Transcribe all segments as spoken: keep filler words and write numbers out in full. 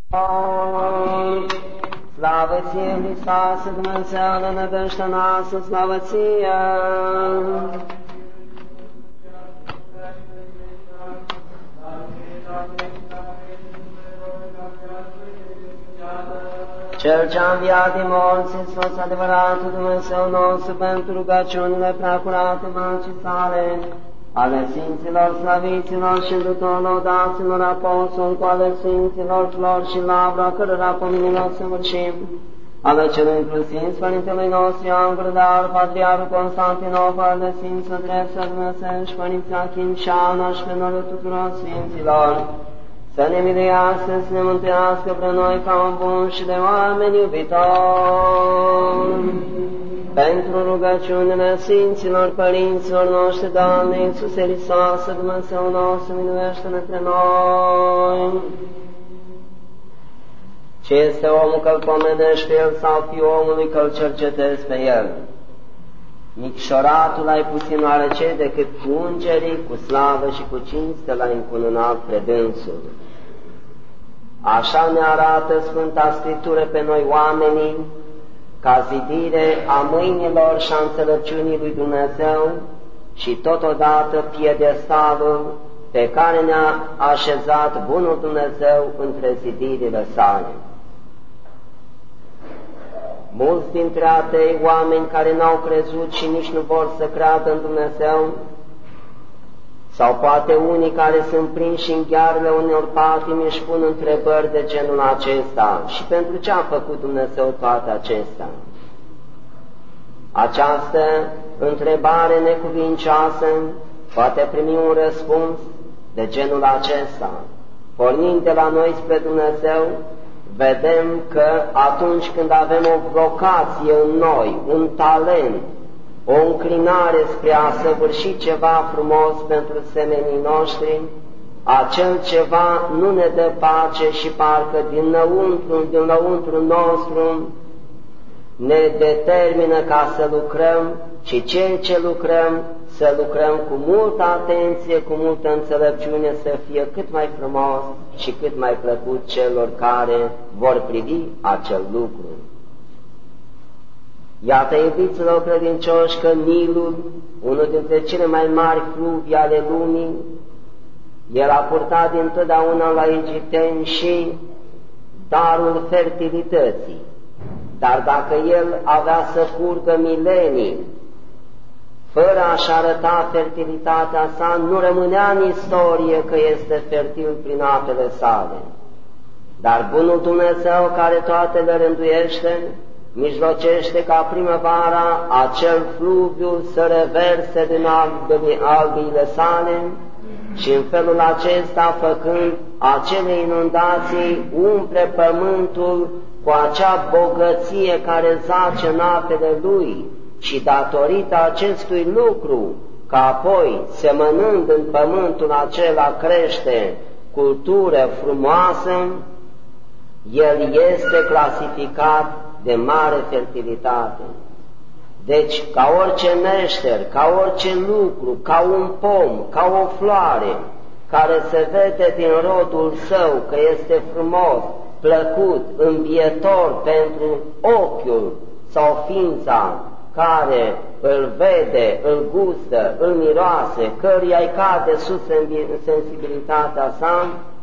Slavă ție, Hristoase, Dumnezeule, nădejdea noastră, slavă ție! Cel ce-a înviat din morți, Iisus, adevăratul Dumnezeu nostru, pentru rugăciunile preacurate Maicii sale, ale Sfinților, Slăviților și Duhul daților apostoli, cu ale Sfinților, Flor și Lavra, cărora pomenilor să vârșim, ale celui inclusiv Părintelui nostru Ioan Grădar, Patriarhul Constantinopol, ale Sfinților Dreptul Dumnezeu și Părinții Achim și Ana și pe noi tuturor Sfinților, să ne miluiască, să ne mântuiască pre noi ca un bun și de oameni iubitori. Pentru rugăciunile Sfinților Părinților noștri, Doamne Iisuse Hristoase, Dumnezeu nostru, miluiește-ne pre noi. Ce este omul că-l pomenești pe el sau fiul omului că-l cercetezi pe el? Micșoratul ai puțin oarece decât cu îngerii, cu slavă și cu cinste l-ai încununat pre dânsul. Așa ne arată Sfânta Scriptură pe noi oamenii, ca zidire a mâinilor și a înțelepciunii lui Dumnezeu și totodată piedestalul pe care ne-a așezat bunul Dumnezeu între zidirile sale. Mulți dintre atei oameni care n-au crezut și nici nu vor să creadă în Dumnezeu, sau poate unii care sunt prinși în ghearele unor patimi își pun întrebări de genul acesta: și pentru ce a făcut Dumnezeu toate acestea? Această întrebare necuvincioasă poate primi un răspuns de genul acesta. Pornind de la noi spre Dumnezeu, vedem că atunci când avem o vocație în noi, un talent, o înclinare spre a săvârși ceva frumos pentru semenii noștri, acel ceva nu ne dă pace și parcă dinăuntru, dinăuntru nostru ne determină ca să lucrăm, și cei ce lucrăm, să lucrăm cu multă atenție, cu multă înțelepciune, să fie cât mai frumos și cât mai plăcut celor care vor privi acel lucru. Iată, iubiților credincioși, că Nilul, unul dintre cele mai mari fluvi ale lumii, el a purtat dintotdeauna la egipteni și darul fertilității. Dar dacă el avea să curgă milenii, fără a-și arăta fertilitatea sa, nu rămânea în istorie că este fertil prin apele sale. Dar bunul Dumnezeu, care toate le rânduiește, mijlocește ca primăvara acel fluviu să reverse din albiile sale și în felul acesta, făcând acele inundații, umple pământul cu acea bogăție care zace în apele lui, și datorită acestui lucru, că apoi, semănând în pământul acela, crește cultură frumoasă, el este clasificat de mare fertilitate. Deci, ca orice meșter, ca orice lucru, ca un pom, ca o floare, care se vede din rodul său că este frumos, plăcut, învietor pentru ochiul sau ființa care îl vede, îl gustă, îl miroase, căruia-i cade sus sensibilitatea sa,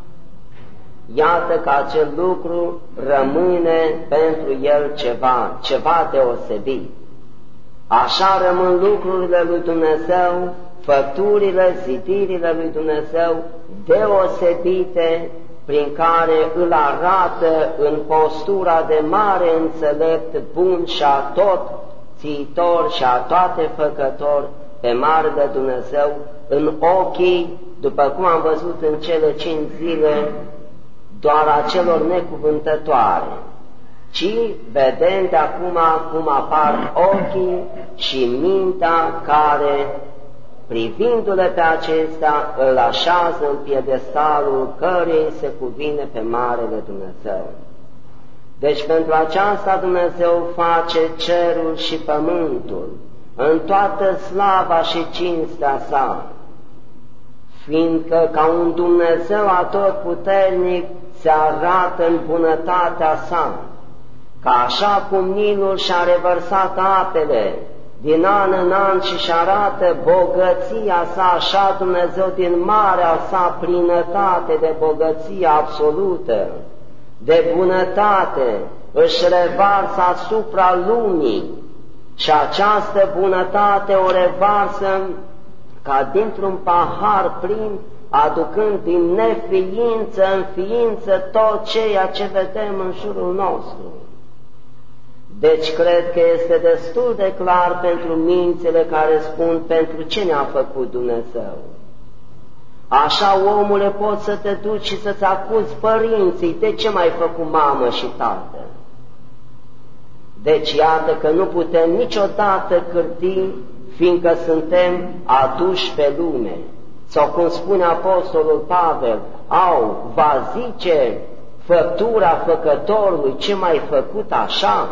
iată că acel lucru rămâne pentru el ceva, ceva deosebit. Așa rămân lucrurile lui Dumnezeu, făpturile, zidirile lui Dumnezeu deosebite, prin care îl arată în postura de mare înțelept, bun și a tot țiitor și a toate făcător pe Marele Dumnezeu, în ochii, după cum am văzut în cele cinci zile, doar a celor necuvântătoare, ci vedem de acum cum apar ochii și mintea care, privindu-le pe acesta, îl așează în piedestalul cărei se cuvine pe Marele Dumnezeu. Deci pentru aceasta Dumnezeu face cerul și pământul, în toată slava și cinstea sa, fiindcă ca un Dumnezeu atotputernic se arată în bunătatea sa, că așa cum Nilul și-a revărsat apele din an în an și și arată bogăția sa, așa Dumnezeu din marea sa plinătate de bogăție absolută, de bunătate, își revarsă asupra lumii și această bunătate o revarsă ca dintr-un pahar plin, aducând din neființă în ființă tot ceea ce vedem în jurul nostru. Deci cred că este destul de clar pentru mințile care spun pentru ce ne-a făcut Dumnezeu. Așa, omule, poți să te duci și să-ți acuzi părinții, de ce m-ai făcut mamă și tată? Deci iată că nu putem niciodată cârti, fiindcă suntem aduși pe lume. Sau cum spune Apostolul Pavel, au, va zice făptura făcătorului, ce m-ai făcut așa?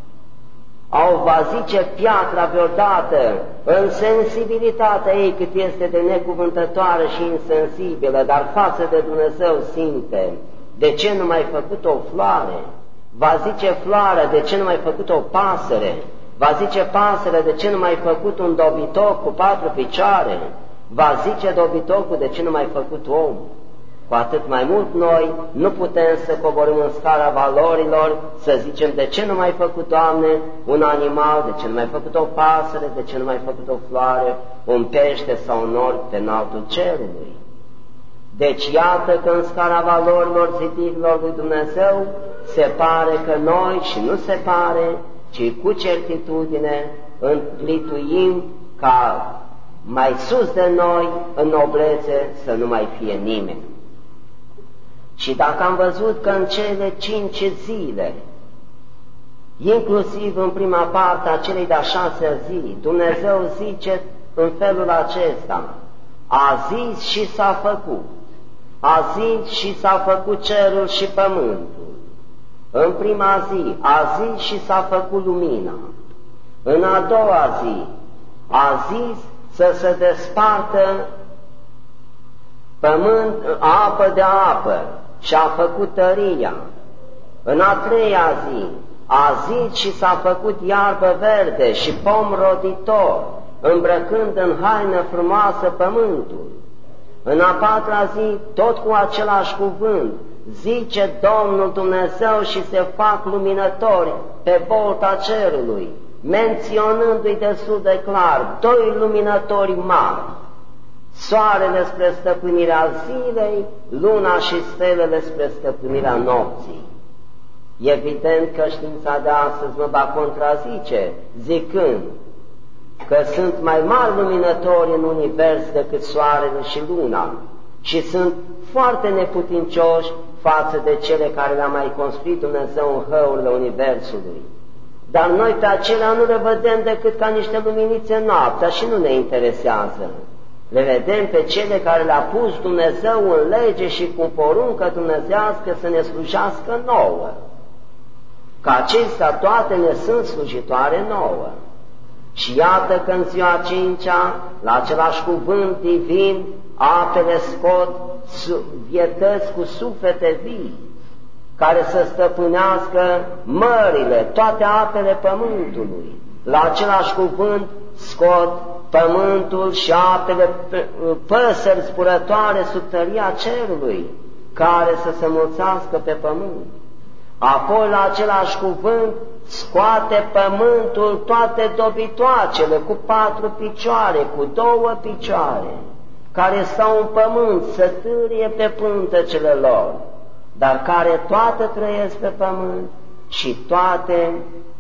Au, va zice piatra vreodată, în sensibilitatea ei cât este de necuvântătoare și insensibilă, dar față de Dumnezeu simte, de ce nu m-ai făcut o floare? Va zice floarea, de ce nu m-ai făcut o pasăre? Va zice pasăre, de ce nu m-ai făcut un dobitoc cu patru picioare? Va zice dobitocul, de ce nu m-ai făcut om? Cu atât mai mult noi nu putem să coborâm în scara valorilor, să zicem de ce nu m-ai făcut, Doamne, un animal, de ce nu m-ai făcut o pasăre, de ce nu m-ai făcut o floare, un pește sau un orb pe înaltul cerului. Deci iată că în scara valorilor zidirilor lui Dumnezeu se pare că noi, și nu se pare, ci cu certitudine înlituim ca mai sus de noi, în noblețe, să nu mai fie nimeni. Și dacă am văzut că în cele cinci zile, inclusiv în prima parte a celei de-a șasea zi, Dumnezeu zice în felul acesta, a zis și s-a făcut, a zis și s-a făcut cerul și pământul. În prima zi, a zis și s-a făcut lumina. În a doua zi, a zis să se despartă pământ, apă de apă și a făcut tăria. În a treia zi, a zis și s-a făcut iarbă verde și pom roditor, îmbrăcând în haină frumoasă pământul. În a patra zi, tot cu același cuvânt, zice Domnul Dumnezeu și se fac luminători pe bolta cerului, menționându-i destul de clar doi luminători mari, soarele spre stăpânirea zilei, luna și stelele spre stăpânirea nopții. Evident că știința de astăzi mă va contrazice, zicând că sunt mai mari luminători în univers decât soarele și luna și sunt foarte neputincioși față de cele care le-a mai construit Dumnezeu în hăurile universului. Dar noi pe acelea nu le vedem decât ca niște luminițe noaptea și nu ne interesează. Le vedem pe cele care le-a pus Dumnezeu în lege și cu poruncă dumnezească să ne slujească nouă. Că acestea toate ne sunt slujitoare nouă. Și iată că în ziua cincea, la același cuvânt divin, apele scot vietăți cu suflete vii, care să stăpânească mările, toate apele pământului. La același cuvânt scot pământul și apele, păsări zburătoare sub tăria cerului, care să se mulțească pe pământ. Apoi la același cuvânt scoate pământul toate dobitoacele cu patru picioare, cu două picioare, care stau în pământ, să târie pe pântecele lor, dar care toate trăiesc pe pământ și toate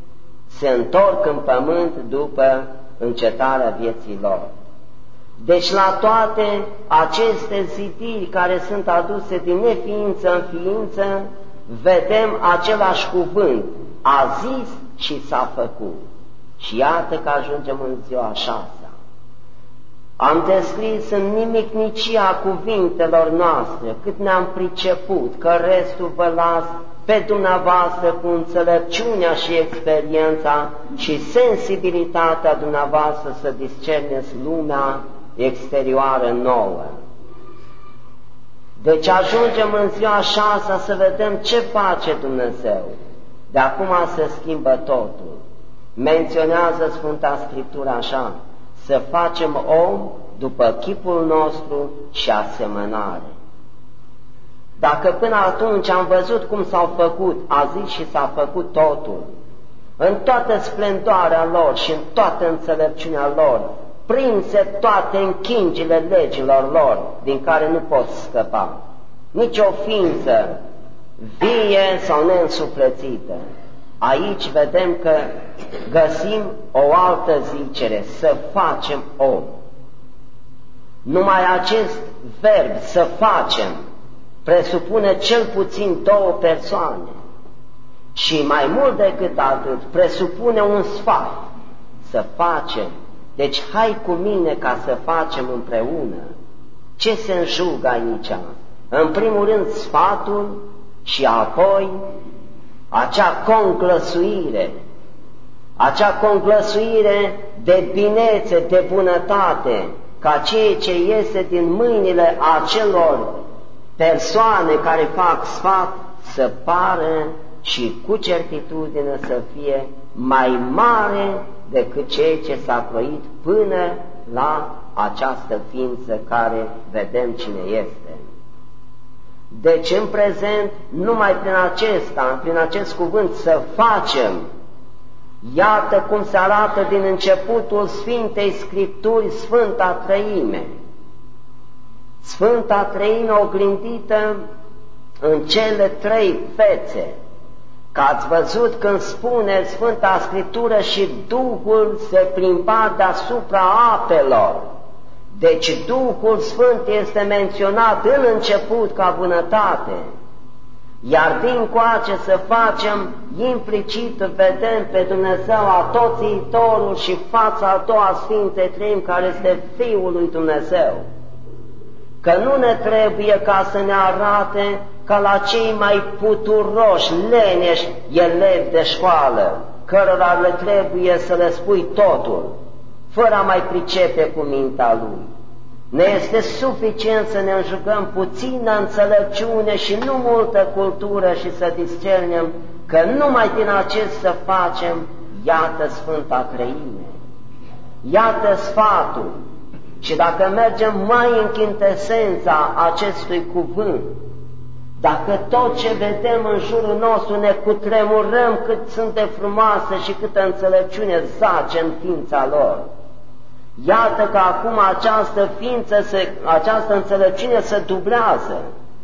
se întorc în pământ după încetarea vieții lor. Deci la toate aceste zidiri care sunt aduse din neființă în ființă, vedem același cuvânt, a zis și s-a făcut. Și iată că ajungem în ziua a șasea. Am descris în nimicnicia cuvintelor noastre, cât ne-am priceput, că restul vă las pe dumneavoastră cu înțelepciunea și experiența și sensibilitatea dumneavoastră să discerneți lumea exterioară nouă. Deci ajungem în ziua a șasea să vedem ce face Dumnezeu. De acum se schimbă totul. Menționează Sfânta Scriptură așa: să facem om după chipul nostru și asemănare. Dacă până atunci am văzut cum s-au făcut, a zis și s-a făcut totul, în toată splendoarea lor și în toată înțelepciunea lor, prinse toate închingile legilor lor, din care nu poți scăpa. Nici o ființă vie sau neînsuflețită. Aici vedem că găsim o altă zicere: să facem om. Numai acest verb, să facem, presupune cel puțin două persoane și mai mult decât atât, presupune un sfat, să facem. Deci hai cu mine ca să facem împreună. Ce se înjugă aici? În primul rând sfatul și apoi acea conglăsuire, acea conglăsuire de binețe, de bunătate, ca ceea ce iese din mâinile acelor persoane care fac sfat să pară și cu certitudine să fie mai mare decât ceea ce s-a croit până la această ființă care vedem cine este. Deci în prezent, numai prin acesta, prin acest cuvânt să facem, iată cum se arată din începutul Sfintei Scripturi Sfânta Treime. Sfânta Treime oglindită în cele trei fețe, că ați văzut când spune Sfânta Scriptură și Duhul se plimba deasupra apelor. Deci Duhul Sfânt este menționat în început ca bunătate, iar dincoace să facem, implicit vedem pe Dumnezeu Atoțiitorul și fața a doua Sfinte Treimi, care este Fiul lui Dumnezeu. Că nu ne trebuie ca să ne arate ca la cei mai puturoși, leneși elevi de școală, cărora le trebuie să le spui totul, fără a mai pricepe cu mintea lui. Ne este suficient să ne înjugăm puțină înțelepciune și nu multă cultură și să discernem că numai din acest să facem, iată Sfânta Treime, iată sfatul. Și dacă mergem mai în chintesența acestui cuvânt, dacă tot ce vedem în jurul nostru ne cutremurăm cât sunt de frumoase și câtă înțelepciune zace în ființa lor, iată că acum această ființă, se, această înțelepciune se dublează.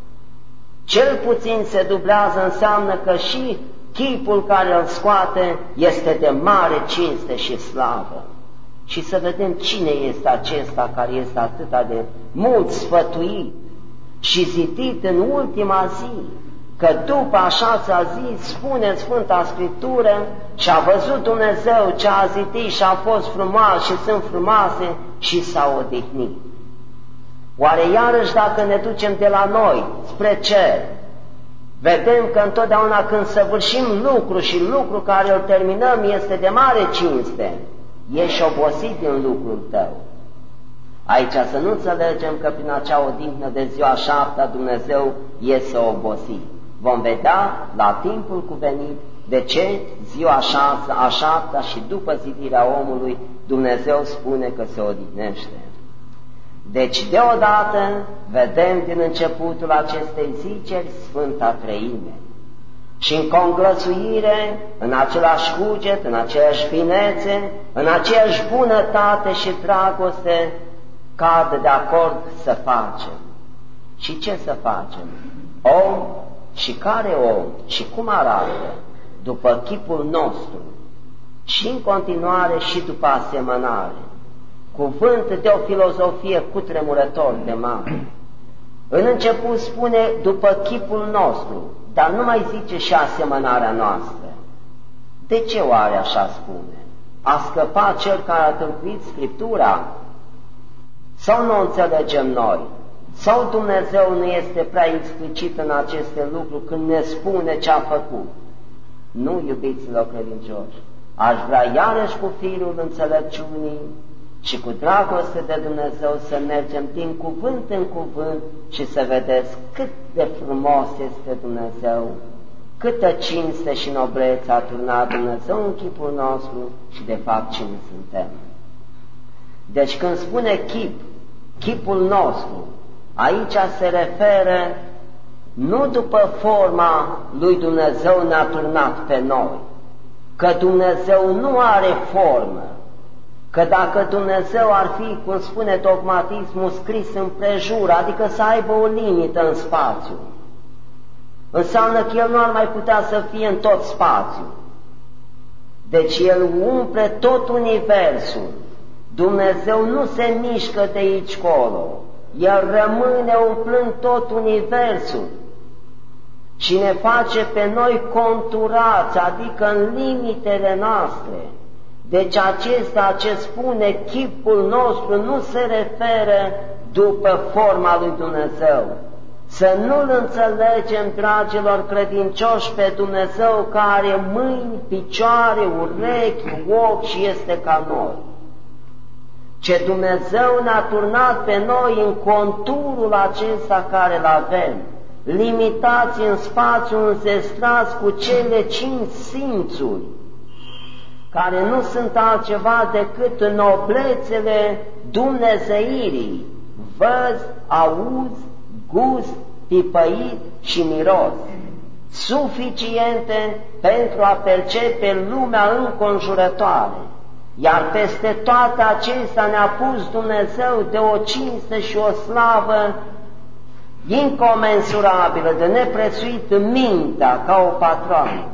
Cel puțin se dublează înseamnă că și chipul care îl scoate este de mare cinste și slavă. Și să vedem cine este acesta care este atât de mult sfătuit și zidit în ultima zi, că după a șasea zi spune în Sfânta Scriptură și a văzut Dumnezeu ce a zidit și a fost frumos și sunt frumoase și s-a odihnit. Oare iarăși dacă ne ducem de la noi spre cer, vedem că întotdeauna când săvârșim lucru și lucru care îl terminăm este de mare cinste, ești obosit din lucrul tău. Aici să nu înțelegem că prin acea odihnă de ziua șaptea Dumnezeu iese obosit. Vom vedea la timpul cuvenit de ce ziua șasea, a șaptea și după zidirea omului Dumnezeu spune că se odihnește. Deci deodată vedem din începutul acestei ziceri Sfânta Treime. Și în conglăsuire, în același cuget, în aceeași finețe, în aceeași bunătate și dragoste, cad de acord să facem. Și ce să facem? Om și care om și cum arată? După chipul nostru și în continuare și după asemănare. Cuvânt de o filozofie cutremurător de mare. În început spune după chipul nostru, dar nu mai zice și asemănarea noastră. De ce oare așa spune? A scăpat cel care a tâlcuit Scriptura? Sau nu înțelegem noi? Sau Dumnezeu nu este prea explicit în aceste lucruri când ne spune ce a făcut? Nu, iubiților credincioși, aș vrea iarăși cu firul înțelepciunii și cu dragoste de Dumnezeu să mergem din cuvânt în cuvânt și să vedeți cât de frumos este Dumnezeu, câtă cinste și noblețe a turnat Dumnezeu în chipul nostru și de fapt cine suntem. Deci când spune chip, chipul nostru, aici se referă nu după forma lui Dumnezeu ne-a turnat pe noi, că Dumnezeu nu are formă, că dacă Dumnezeu ar fi, cum spune dogmatismul, scris împrejur, adică să aibă o limită în spațiu, înseamnă că El nu ar mai putea să fie în tot spațiul. Deci El umple tot universul. Dumnezeu nu se mișcă de aici colo, El rămâne umplând tot universul și ne face pe noi conturați, adică în limitele noastre. Deci acesta ce spune chipul nostru nu se referă după forma lui Dumnezeu. Să nu-L înțelegem, dragilor credincioși, pe Dumnezeu care are mâini, picioare, urechi, ochi și este ca noi. Ce Dumnezeu ne-a turnat pe noi în conturul acesta care îl avem, limitați în spațiu, înzestrați cu cele cinci simțuri, care nu sunt altceva decât noblețele dumnezeirii, văz, auz, gust, pipăit și miros, suficiente pentru a percepe lumea înconjurătoare. Iar peste toate acestea ne-a pus Dumnezeu de o cinste și o slavă incomensurabilă, de neprețuit mintea ca o patroană.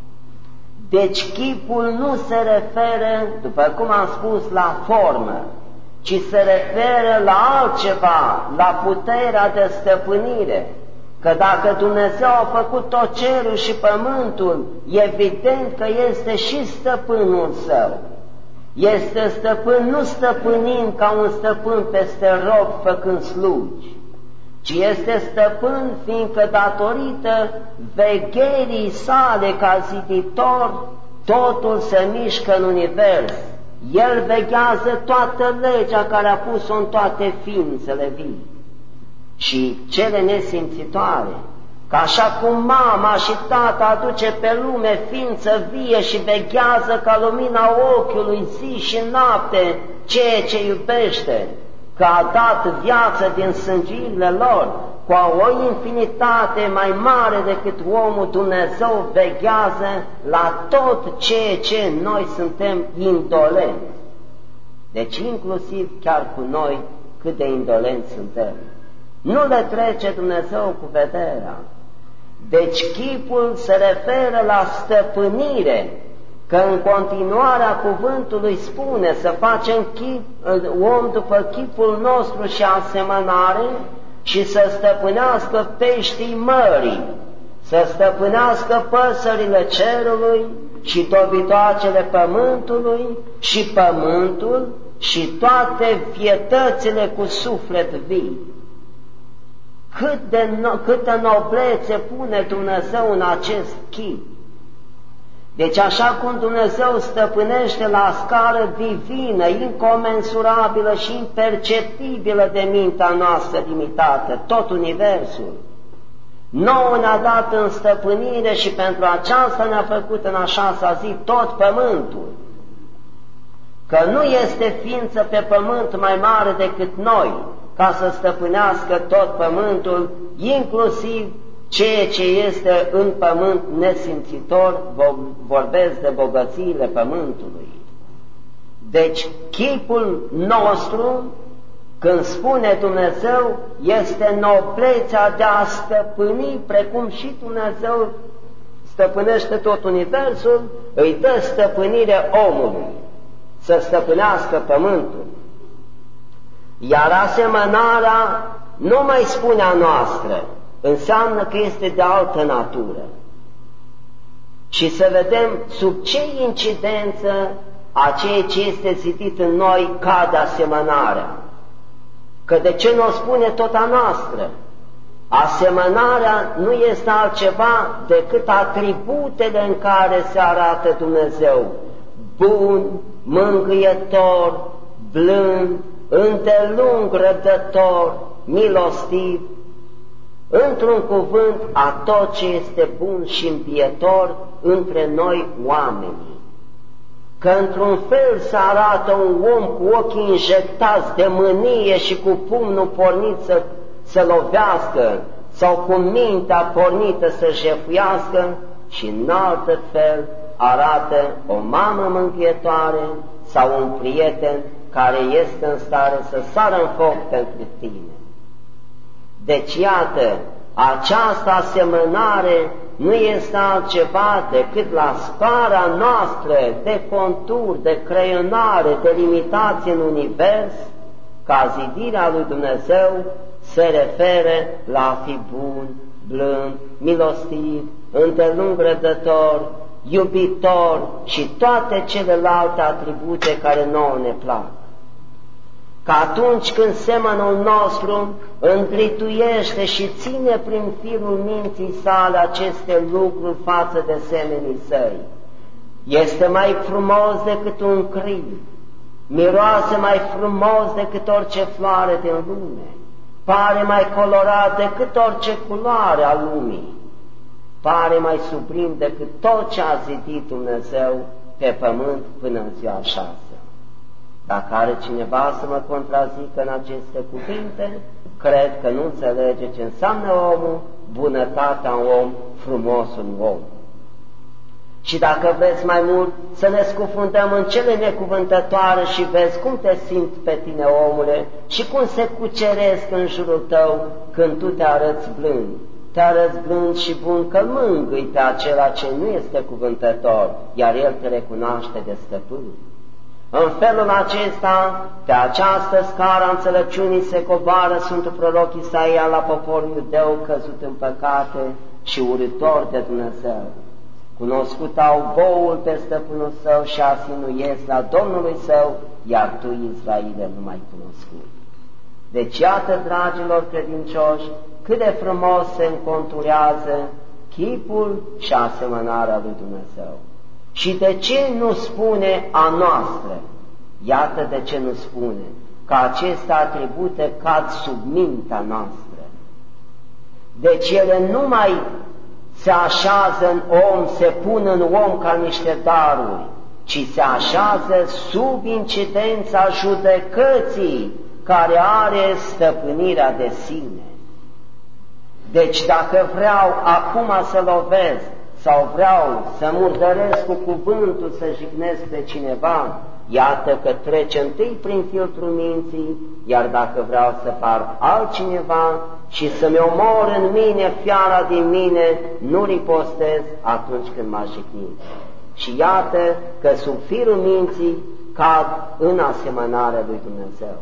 Deci chipul nu se referă, după cum am spus, la formă, ci se referă la altceva, la puterea de stăpânire. Că dacă Dumnezeu a făcut tot cerul și pământul, evident că este și stăpânul său. Este stăpân nu stăpânind ca un stăpân peste rob făcând slugi, ci este stăpân fiindcă datorită vegherii sale ca ziditor, totul se mișcă în univers. El veghează toată legea care a pus-o în toate ființele vii și cele nesimțitoare, că așa cum mama și tata aduce pe lume ființă vie și veghează ca lumina ochiului zi și noapte ceea ce iubește, că a dat viață din sângirile lor, cu o infinitate mai mare decât omul, Dumnezeu veghează la tot ceea ce noi suntem indolenți. Deci inclusiv chiar cu noi cât de indolenți suntem. Nu le trece Dumnezeu cu vederea. Deci chipul se referă la stăpânire, că în continuarea cuvântului spune să facem chip, om după chipul nostru și asemănare și să stăpânească peștii mării, să stăpânească păsările cerului și dobitoacele pământului și pământul și toate vietățile cu suflet vii. Cât de no, câtă noblețe pune Dumnezeu în acest chip. Deci așa cum Dumnezeu stăpânește la scară divină, incomensurabilă și imperceptibilă de mintea noastră limitată, tot universul, nouă ne-a dat în stăpânire și pentru aceasta ne-a făcut în a șasea zi tot pământul. Că nu este ființă pe pământ mai mare decât noi, ca să stăpânească tot pământul, inclusiv ceea ce este în pământ nesimțitor, vorbesc de bogățiile pământului. Deci chipul nostru, când spune Dumnezeu, este noblețea de a stăpâni, precum și Dumnezeu stăpânește tot universul, îi dă stăpânire omului, să stăpânească pământul. Iar asemănarea nu mai spune a noastră, înseamnă că este de altă natură. Și să vedem sub ce incidență a ceea ce este zidit în noi cade asemănarea. Că de ce nu o spune tot a noastră? Asemănarea nu este altceva decât atributele în care se arată Dumnezeu: bun, mângâietor, blând, îndelung răbdător, milostiv, într-un cuvânt a tot ce este bun și împietor între noi oamenii. Că într-un fel se arată un om cu ochii injectați de mânie și cu pumnul pornit să se lovească sau cu mintea pornită să jefuiască, și în alt fel arată o mamă mântuietoare sau un prieten care este în stare să sară în foc pentru tine. Deci iată, această asemănare nu este altceva decât la scara noastră de contur, de creionare, de limitație în univers, ca zidirea lui Dumnezeu se referă la a fi bun, blând, milostiv, îndelung răbdător, iubitor și toate celelalte atribute care nouă ne plac. Că atunci când semănul nostru îndrituiește și ține prin firul minții sale aceste lucruri față de semenii săi, este mai frumos decât un criv, miroase mai frumos decât orice floare din lume, pare mai colorat decât orice culoare a lumii, pare mai sublim decât tot ce a zidit Dumnezeu pe pământ până în ziua șasea. Dacă are cineva să mă contrazică în aceste cuvinte, cred că nu înțelege ce înseamnă omul, bunătatea în om, frumosul în om. Și dacă vreți mai mult să ne scufundăm în cele necuvântătoare și vezi cum te simți pe tine, omule, și cum se cuceresc în jurul tău când tu te arăți blând. Te arăți blând și bun că mângâi pe acela ce nu este cuvântător, iar el te recunoaște de stăpân. În felul acesta, pe această scară a înțelepciunii se coboară Sfântul Proroc Isaia la poporul iudeu căzut în păcate și urâtor de Dumnezeu. Cunoscut au boul pe stăpânul său și asinuiesc la Domnului său, iar tu, Israile, nu mai cunoscut. Deci, iată, dragilor credincioși, cât de frumos se înconturează chipul și asemănarea lui Dumnezeu. Și de ce nu spune a noastră? Iată de ce nu spune, că aceste atribute cad sub mintea noastră. Deci ele nu mai se așează în om, se pun în om ca niște daruri, ci se așează sub incidența judecății care are stăpânirea de sine. Deci dacă vreau acum să lovesc sau vreau să murdăresc cu cuvântul, să jignesc pe cineva, iată că trece întâi prin filtrul minții, iar dacă vreau să fac altcineva și să-mi omor în mine fiara din mine, nu ripostez atunci când m-aș jigni. Și iată că sub firul minții cad în asemănarea lui Dumnezeu.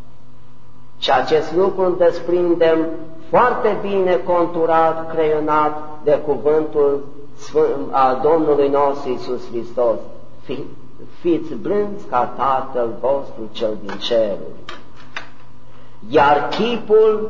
Și acest lucru îl desprindem foarte bine conturat, creionat de cuvântul a Domnului nostru Iisus Hristos. Fi, fiți blânzi ca Tatăl vostru cel din ceruri. Iar chipul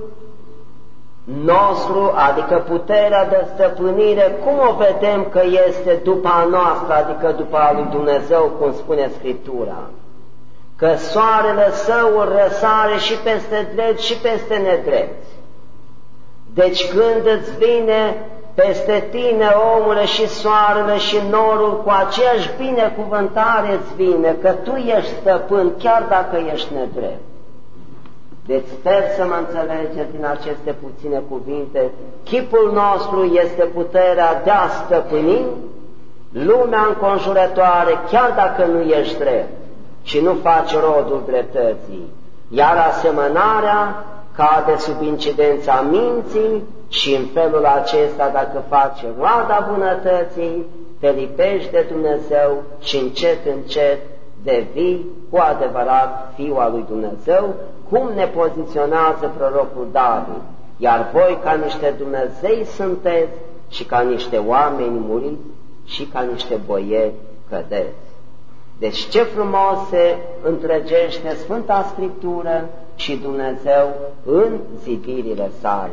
nostru, adică puterea de stăpânire, cum o vedem că este după a noastră, adică după a lui Dumnezeu, cum spune Scriptura? Că soarele său răsare și peste drepți și peste nedrepți. Deci când îți vine peste tine, omule, și soarele și norul, cu aceeași binecuvântare îți vine, că tu ești stăpân, chiar dacă ești nedrept. Deci sper să mă înțelegeți din aceste puține cuvinte, chipul nostru este puterea de a stăpâni lumea înconjurătoare, chiar dacă nu ești drept și nu faci rodul dreptății, iar asemănarea cade sub incidența minții și în felul acesta, dacă faci roada bunătății, te lipești de Dumnezeu și încet, încet devii cu adevărat Fiul al lui Dumnezeu, cum ne poziționează prorocul David. Iar voi ca niște Dumnezei sunteți și ca niște oameni muriți și ca niște boieri cădeți. Deci ce frumos se întregește Sfânta Scriptură și Dumnezeu în zidirile sale.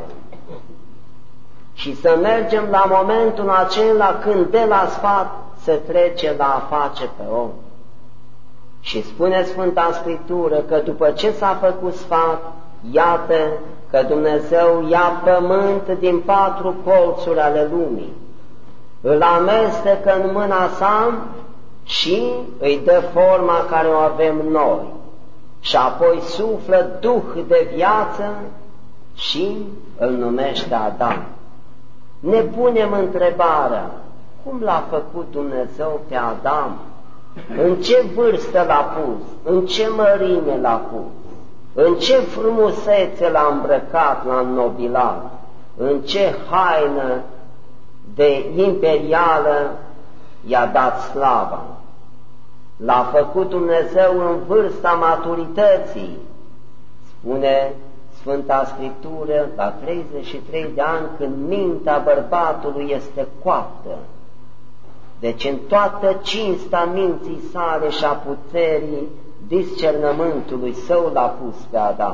Și să mergem la momentul acela când de la sfat se trece la a face pe om. Și spune Sfânta Scriptură că după ce s-a făcut sfat, iată că Dumnezeu ia pământ din patru colțuri ale lumii, îl amestecă în mâna sa și îi dă forma care o avem noi, și apoi suflă Duh de viață și îl numește Adam. Ne punem întrebarea, cum l-a făcut Dumnezeu pe Adam? În ce vârstă l-a pus? În ce mărime l-a pus? În ce frumusețe l-a îmbrăcat, l-a înnobilat? În ce haină de imperială i-a dat slava? L-a făcut Dumnezeu în vârsta maturității. Spune Sfânta Scriptură, la treizeci și trei de ani, când mintea bărbatului este coaptă. Deci în toată cinsta minții sale și a puterii discernământului său l-a pus pe Adam.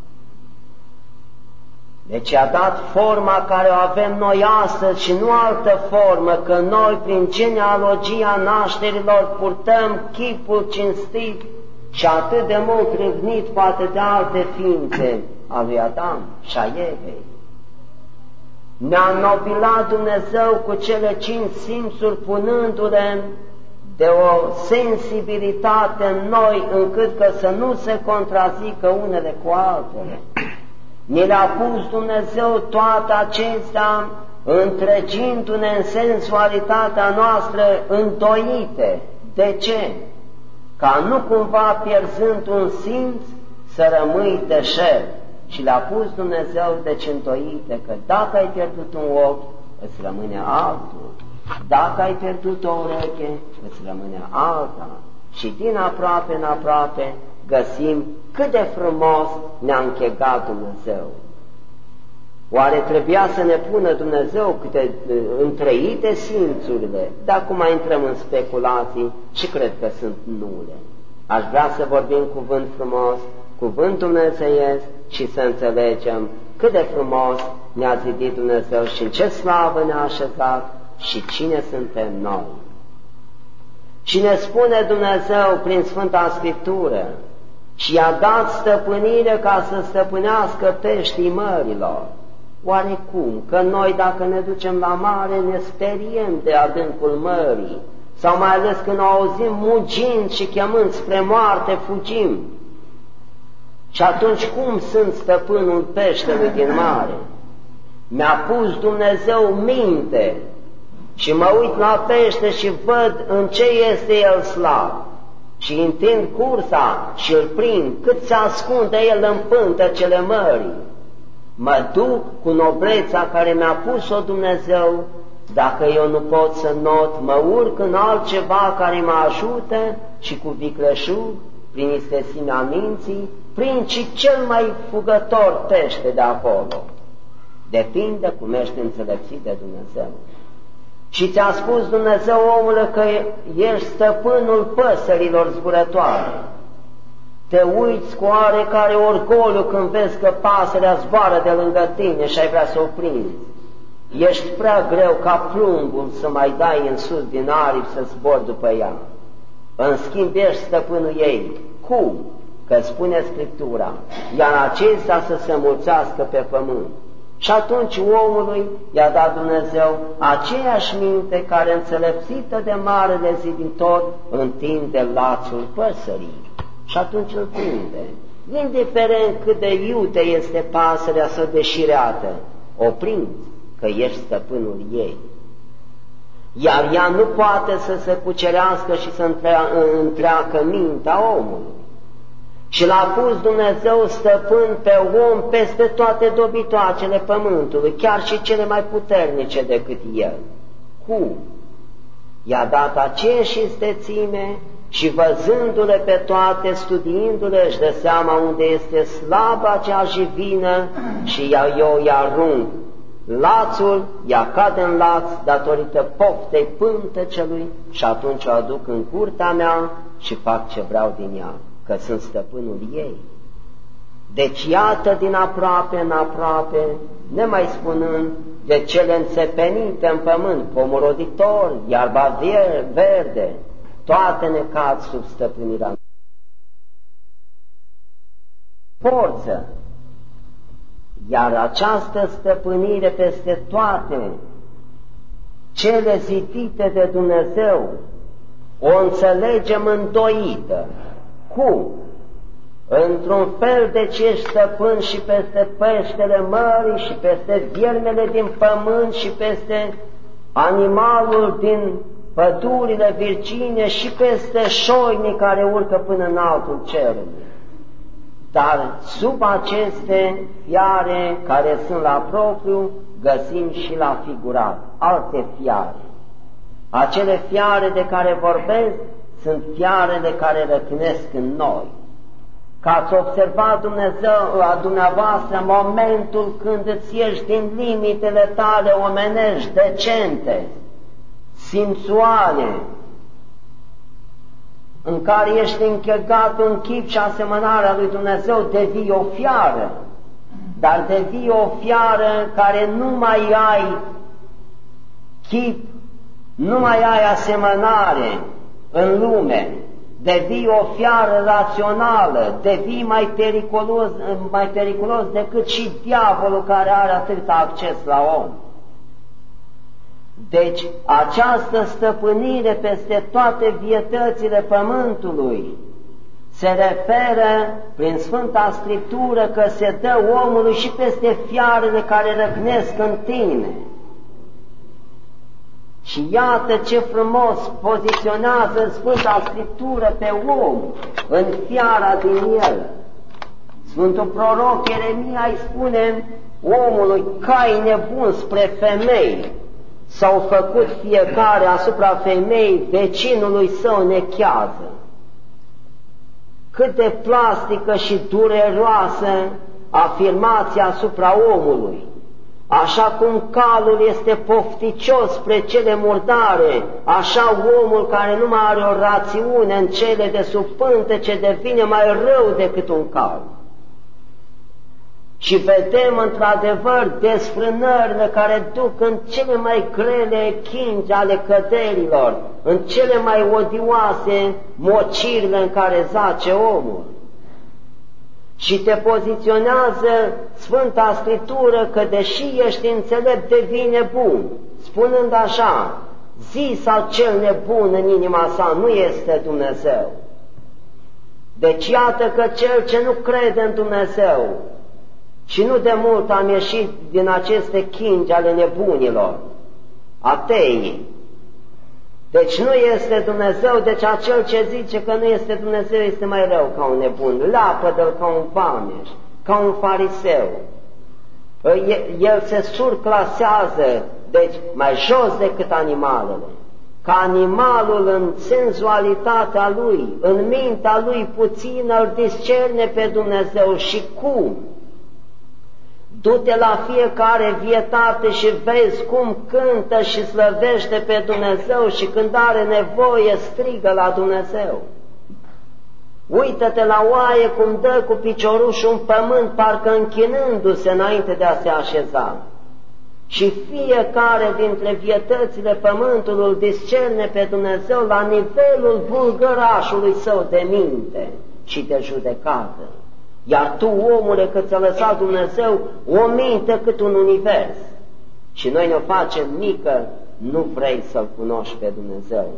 Deci a dat forma care o avem noi astăzi și nu altă formă, că noi prin genealogia nașterilor purtăm chipul cinstit și atât de mult râvnit poate de alte ființe a lui Adam și a Evei. Ne-a înnobilat Dumnezeu cu cele cinci simțuri, punându-le de o sensibilitate în noi, încât că să nu se contrazică unele cu altele. Ni le-a pus Dumnezeu toate acestea, întregindu-ne în sensualitatea noastră îndoite. De ce? Ca nu cumva pierzând un simț să rămâi deșert. Și le-a pus Dumnezeu deci îndoite, că dacă ai pierdut un ochi, îți rămâne altul. Dacă ai pierdut o ureche, îți rămâne alta. Și din aproape în aproape găsim cât de frumos ne-a închegat Dumnezeu. Oare trebuia să ne pună Dumnezeu câte întrăite simțurile? De acum intrăm în speculații și cred că sunt nule. Aș vrea să vorbim cuvânt frumos, cuvânt dumnezeiesc, și să înțelegem cât de frumos ne-a zidit Dumnezeu și în ce slavă ne-a așezat și cine suntem noi. Și ne spune Dumnezeu prin Sfânta Scriptură, și i-a dat stăpânire ca să stăpânească peștii mărilor. Oare cum? Că noi dacă ne ducem la mare ne speriem de adâncul mării, sau mai ales când o auzim mugind și chemând spre moarte, fugim. Și atunci cum sunt stăpânul peștelui din mare? Mi-a pus Dumnezeu minte și mă uit la pește și văd în ce este el slab. Și întind cursa și îl prind, cât se ascunde el în pântecele mării. Mă duc cu nobleța care mi-a pus-o Dumnezeu, dacă eu nu pot să not, mă urc în altceva care mă ajută și cu vicleșug, prin istețimea minții, prind și cel mai fugător pește de acolo. Depinde cum ești înțelepțit de Dumnezeu. Și ți-a spus Dumnezeu, omule, că ești stăpânul păsărilor zburătoare. Te uiți cu oarecare orgoliu când vezi că pasărea zboară de lângă tine și ai vrea să o prinzi. Ești prea greu ca plumbul să mai dai în sus din aripi să zbori după ea. În schimb ești stăpânul ei. Cum? Că spune Scriptura, iar acesta să se mulțească pe pământ. Și atunci omului i-a dat Dumnezeu aceeași minte care, înțelepțită de marele ziditor, întinde lațul păsării. Și atunci îl prinde. Indiferent cât de iute este pasărea să deșireată, o prinzi, că ești stăpânul ei. Iar ea nu poate să se cucerească și să întreacă mintea omului. Și l-a pus Dumnezeu stăpân pe om peste toate dobitoacele pământului, chiar și cele mai puternice decât el. Cum? I-a dat aceeași istețime și văzându-le pe toate, studiindu-le, își dă seama unde este slaba acea jivină și eu îi arunc lațul, ea cade în laț datorită poftei pântecelui și atunci o aduc în curtea mea și fac ce vreau din ea, că sunt stăpânul ei. Deci iată din aproape în aproape, nemai spunând de cele înțepenite în pământ, pomul roditor, iarba verde, toate ne cad sub stăpânirea forță. Iar această stăpânire peste toate cele zidite de Dumnezeu o înțelegem îndoită. Cum? Într-un fel, deci ești stăpân și peste peștele mării și peste viermele din pământ și peste animalul din pădurile virgine și peste șoinii care urcă până în altul cerului. Dar sub aceste fiare care sunt la propriu, găsim și la figurat alte fiare. Acele fiare de care vorbesc sunt fiarele care răcnesc în noi. Că ați observat Dumnezeu la dumneavoastră momentul când îți ieși din limitele tale omenești, decente, simțuale, în care ești închegat în chip și asemănarea lui Dumnezeu, devii o fiară, dar devii o fiară care nu mai ai chip, nu mai ai asemănare în lume, devii o fiară rațională, devii mai periculos, mai periculos decât și diavolul care are atât acces la om. Deci această stăpânire peste toate vietățile pământului se referă prin Sfânta Scriptură că se dă omului și peste fiarele care răcnesc în tine. Și iată ce frumos poziționează Sfânta Scriptură pe om în fiara din el. Sfântul proroc Ieremia îi spune omului: cai nebun spre femei, s-au făcut fiecare asupra femeii vecinului său nechează. Cât de plastică și dureroasă afirmația asupra omului. Așa cum calul este pofticios spre cele murdare, așa omul care nu mai are o rațiune în cele de sub pântece devine mai rău decât un cal. Și vedem într-adevăr desfrânările care duc în cele mai grele chingi ale căderilor, în cele mai odioase mocirile în care zace omul. Și te poziționează Sfânta Scriptură că deși ești înțelept, devii nebun, spunând așa: zi sau cel nebun în inima sa nu este Dumnezeu. Deci iată că cel ce nu crede în Dumnezeu, și nu de mult am ieșit din aceste chingi ale nebunilor, ateii. Deci nu este Dumnezeu, deci acel ce zice că nu este Dumnezeu este mai rău ca un nebun, lapădă-l ca un vameș, ca un fariseu. El se surclasează, deci mai jos decât animalele, ca animalul în senzualitatea lui, în mintea lui puțină îl discerne pe Dumnezeu. Și cum? Du-te la fiecare vietate și vezi cum cântă și slăvește pe Dumnezeu și când are nevoie strigă la Dumnezeu. Uită-te la oaie cum dă cu piciorușul în pământ, parcă închinându-se înainte de a se așeza. Și fiecare dintre vietățile pământului îl discerne pe Dumnezeu la nivelul vulgărașului său de minte și de judecată. Iar tu, omule, că ți-a lăsat Dumnezeu o minte cât un univers și noi ne-o facem mică, nu vrei să-L cunoști pe Dumnezeu.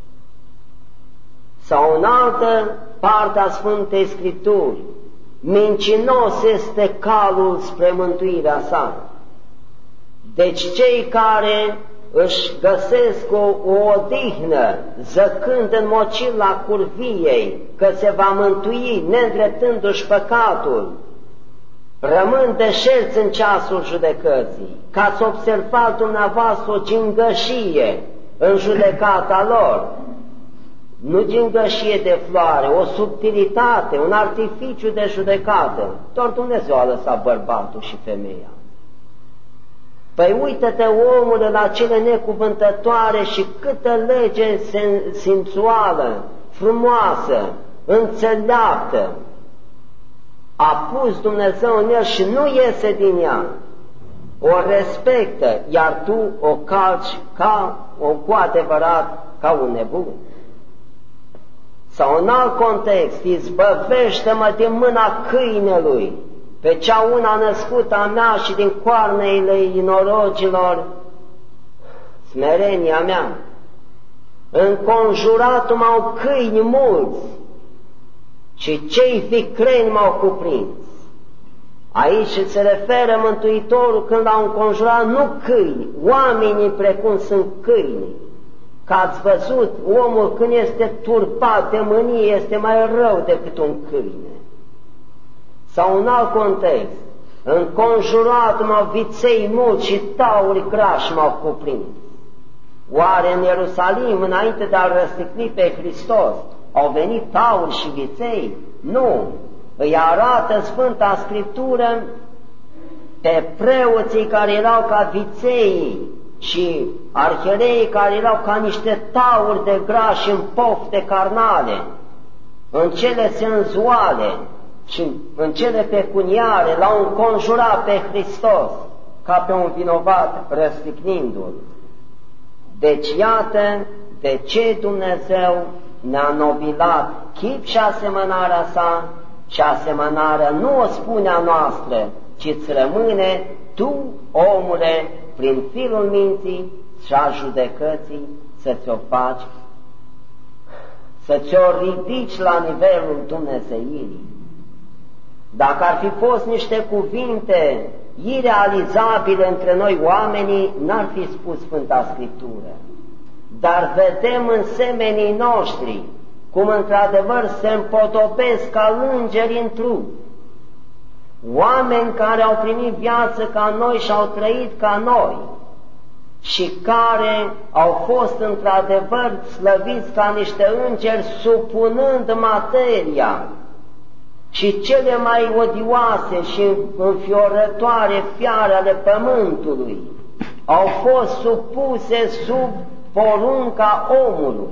Sau în altă parte a Sfântei Scripturi: mincinos este calul spre mântuirea sa. Deci cei care își găsesc o, o odihnă zăcând în mocila curviei că se va mântui neîndreptându-și păcatul, rămân deșerți în ceasul judecății. Că ați observat dumneavoastră o gingășie în judecata lor, nu gingășie de floare, o subtilitate, un artificiu de judecată. Doar Dumnezeu a lăsat bărbatul și femeia. Păi uită-te, omule, la cele necuvântătoare și câtă lege simțuală, frumoasă, înțeleaptă a pus Dumnezeu în el și nu iese din ea. O respectă, iar tu o calci ca, o, cu adevărat ca un nebun. Sau în alt context, izbăvește-mă din mâna câinelui, pe cea una născută a mea și din coarneile inorogilor, smerenia mea. Înconjurat m-au câini mulți și cei vicreni m-au cuprins. Aici se referă Mântuitorul când l-au înconjurat nu câini, oamenii precum sunt câinii. Că ați văzut, omul când este turpat de mânie este mai rău decât un câine. Sau în alt context, înconjurat m-au viței mulți și tauri grași m-au cuprins. Oare în Ierusalim, înainte de a-L răstigni pe Hristos, au venit tauri și viței? Nu! Îi arată Sfânta Scriptură pe preoții care erau ca viței și arhiereii care erau ca niște tauri de grași în pofte carnale, în cele senzuale și în cele pecuniare, l-au înconjurat pe Hristos ca pe un vinovat răstignindu-L. Deci iată de ce Dumnezeu ne-a nobilat chip și asemănarea sa, și asemănarea nu o spune a noastră, ci îți rămâne tu, omule, prin firul minții și a judecății, să ți-o faci, să ți-o ridici la nivelul dumnezeirii. Dacă ar fi fost niște cuvinte irealizabile între noi oamenii, n-ar fi spus Sfânta Scriptură. Dar vedem în semenii noștri cum într-adevăr se împodobesc ca îngeri în trup. Oameni care au primit viață ca noi și au trăit ca noi și care au fost într-adevăr slăviți ca niște îngeri, supunând materia și cele mai odioase și înfiorătoare fiare ale pământului au fost supuse sub porunca omului.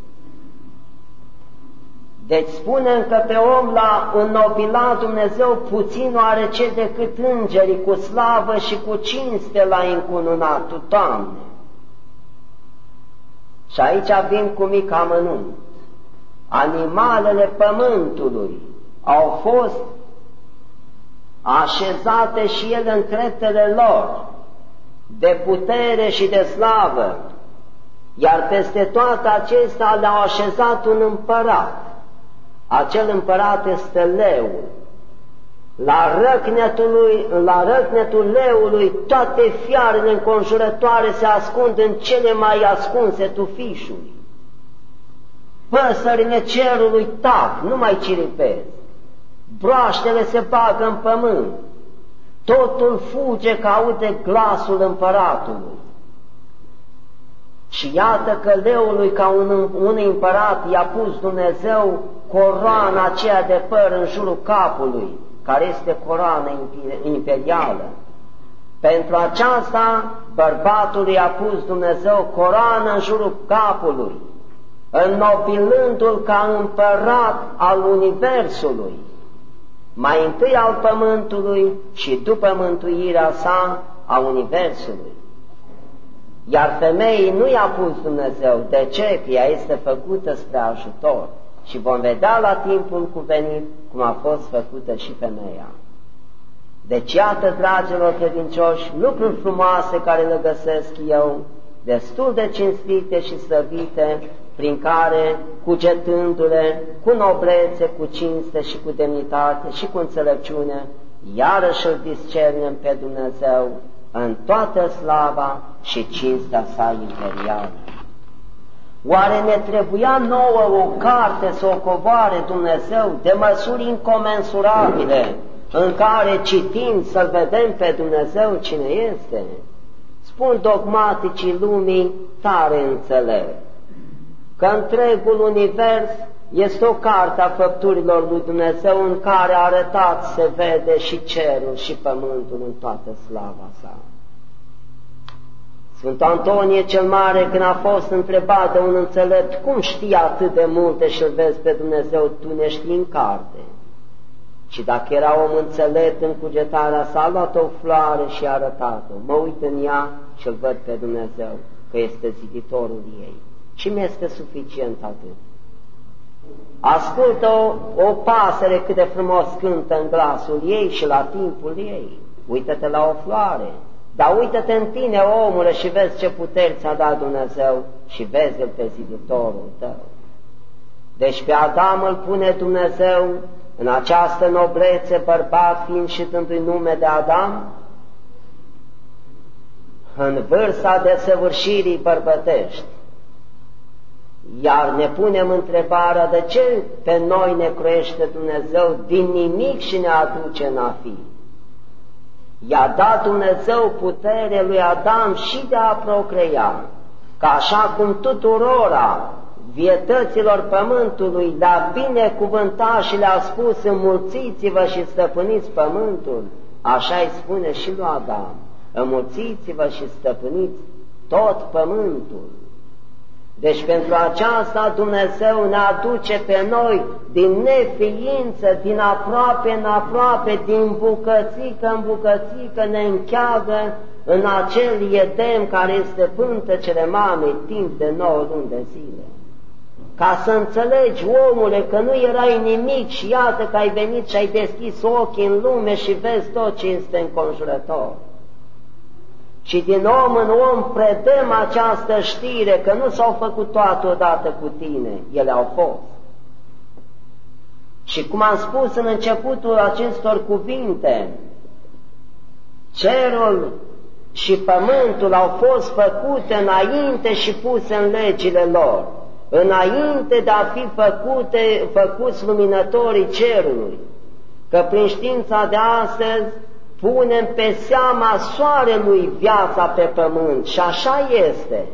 Deci spunem că pe om l-a înnobilat Dumnezeu puțin oarece decât îngerii, cu slavă și cu cinste l-a încununat, Tu, Doamne. Și aici vin cu mic amănunt. Animalele pământului au fost așezate și ele în treptele lor de putere și de slavă, iar peste toate acestea le-au așezat un împărat. Acel împărat este leul. La răcnetul, lui, la răcnetul leului toate fiarele înconjurătoare se ascund în cele mai ascunse tufișuri. Păsările cerului tac, nu mai ciripesc. Broaștele se bagă în pământ. Totul fuge că aude glasul împăratului. Și iată că leului, ca un, un împărat, i-a pus Dumnezeu coroana aceea de păr în jurul capului, care este coroană imperială. Pentru aceasta, bărbatului a pus Dumnezeu coroană în jurul capului, înnobilându-l ca împărat al universului, mai întâi al pământului și după mântuirea sa a universului. Iar femeii nu i-a pus Dumnezeu. De ce? Că ea este făcută spre ajutor. Și vom vedea la timpul cuvenit cum a fost făcută și femeia. Deci iată, dragilor credincioși, lucruri frumoase care le găsesc eu, destul de cinstite și slăvite, prin care, cugetându-le cu noblețe, cu cinste și cu demnitate și cu înțelepciune, iarăși îl discernem pe Dumnezeu în toată slava și cinstea sa imperială. Oare ne trebuia nouă o carte să o coboare Dumnezeu de măsuri incomensurabile, în care citim să-L vedem pe Dumnezeu cine este? Spun dogmaticii lumii tare înțeleg că întregul univers este o carte a făpturilor lui Dumnezeu în care arătat se vede și cerul și pământul în toată slava sa. Sfântul Antonie cel Mare, când a fost întrebat de un înțelept, cum știi atât de multe și-L vezi pe Dumnezeu, tu ne știi în carte? Și dacă era om înțelept în cugetarea sa, a luat o floare și a arătat-o. Mă uit în ea și-L văd pe Dumnezeu, că este ziditorul ei. Și mi este suficient atât. Ascultă o, o pasăre cât de frumos cântă în glasul ei și la timpul ei. Uită-te la o floare, dar uită-te în tine, omule, și vezi ce puteri ți-a dat Dumnezeu și vezi-l pe ziditorul tău. Deci pe Adam îl pune Dumnezeu în această noblețe, bărbat fiind și dându-i nume de Adam, în vârsta desăvârșirii bărbătești. Iar ne punem întrebarea, de ce pe noi ne croiește Dumnezeu din nimic și ne aduce în a fi? I-a dat Dumnezeu putere lui Adam și de a procrea, ca așa cum tuturora vietăților pământului le-a binecuvântat și le-a spus: înmulțiți-vă și stăpâniți pământul, așa îi spune și lui Adam: înmulțiți-vă și stăpâniți tot pământul. Deci pentru aceasta Dumnezeu ne aduce pe noi din neființă, din aproape în aproape, din bucățică în bucățică, ne încheagă în acel Edem care este pântecele mamei timp de nouă luni de zile. Ca să înțelegi, omule, că nu erai nimic și iată că ai venit și ai deschis ochii în lume și vezi tot ce este înconjurător. Și din om în om predăm această știre că nu s-au făcut toate odată cu tine, ele au fost. Și cum am spus în începutul acestor cuvinte, cerul și pământul au fost făcute înainte și puse în legile lor, înainte de a fi făcute, făcuți luminătorii cerului, că prin știința de astăzi punem pe seama soarelui viața pe pământ și așa este.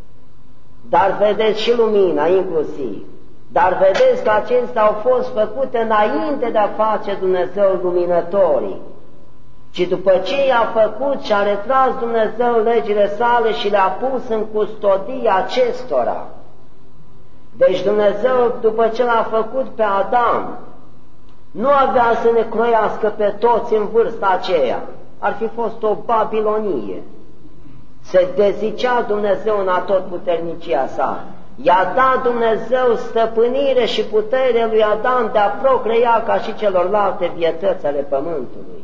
Dar vedeți și lumina inclusiv. Dar vedeți că acestea au fost făcute înainte de a face Dumnezeu luminătorii. Și după ce i-a făcut și a retras Dumnezeu legile sale și le-a pus în custodie acestora. Deci Dumnezeu, după ce l-a făcut pe Adam, nu avea să ne croiască pe toți în vârsta aceea. Ar fi fost o Babilonie. Se dezicea Dumnezeu în atotputernicia sa. I-a dat Dumnezeu stăpânire și putere lui Adam de a procrea ca și celorlalte vietăți ale pământului.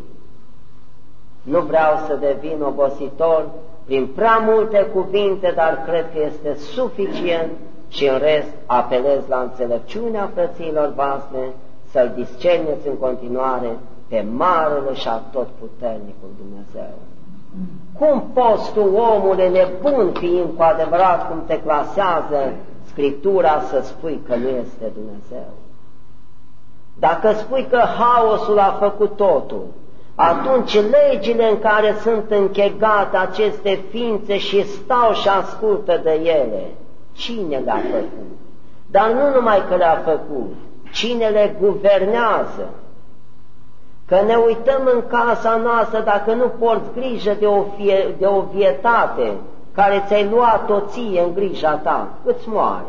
Nu vreau să devin obositor prin prea multe cuvinte, dar cred că este suficient și în rest apelez la înțelepciunea frăților voastre să-L discerneți în continuare pe marele și atotputernicul Dumnezeu. Cum poți tu, omule nebun fiind cu adevărat cum te clasează Scriptura, să spui că nu este Dumnezeu? Dacă spui că haosul a făcut totul, atunci legile în care sunt închegate aceste ființe și stau și ascultă de ele, cine le-a făcut? Dar nu numai că le-a făcut, cine le guvernează? Că ne uităm în casa noastră, dacă nu porți grijă de o, fie, de o vietate care ți-ai luat-o ție în grija ta, îți moare.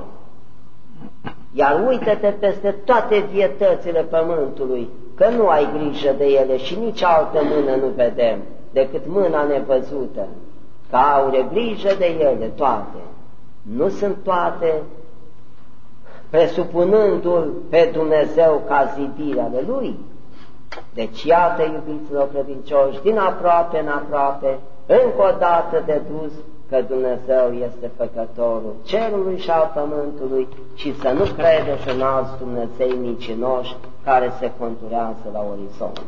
Iar uită-te peste toate vietățile pământului, că nu ai grijă de ele și nici altă mână nu vedem, decât mâna nevăzută, că aure grijă de ele toate. Nu sunt toate presupunându-L pe Dumnezeu ca zidire ale Lui. Deci iată, iubiților credincioși, din aproape în aproape, încă o dată dedus că Dumnezeu este făcătorul cerului și al pământului și să nu credeți în alți Dumnezei micinoși care se conturează la orizont.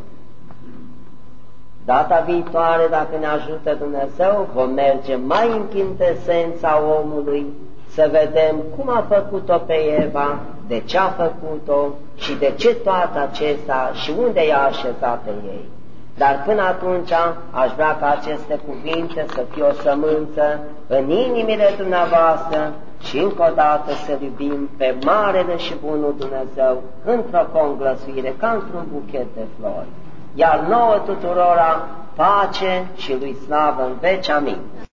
Data viitoare, dacă ne ajută Dumnezeu, vom merge mai în chintesența omului, să vedem cum a făcut-o pe Eva, de ce a făcut-o și de ce toate acestea și unde i-a așezat pe ei. Dar până atunci aș vrea ca aceste cuvinte să fie o sămânță în inimile dumneavoastră și încă o dată să iubim pe Marele și Bunul Dumnezeu într-o conglăsuire, ca într-un buchet de flori. Iar nouă tuturora pace și lui slavă în veci. Amin.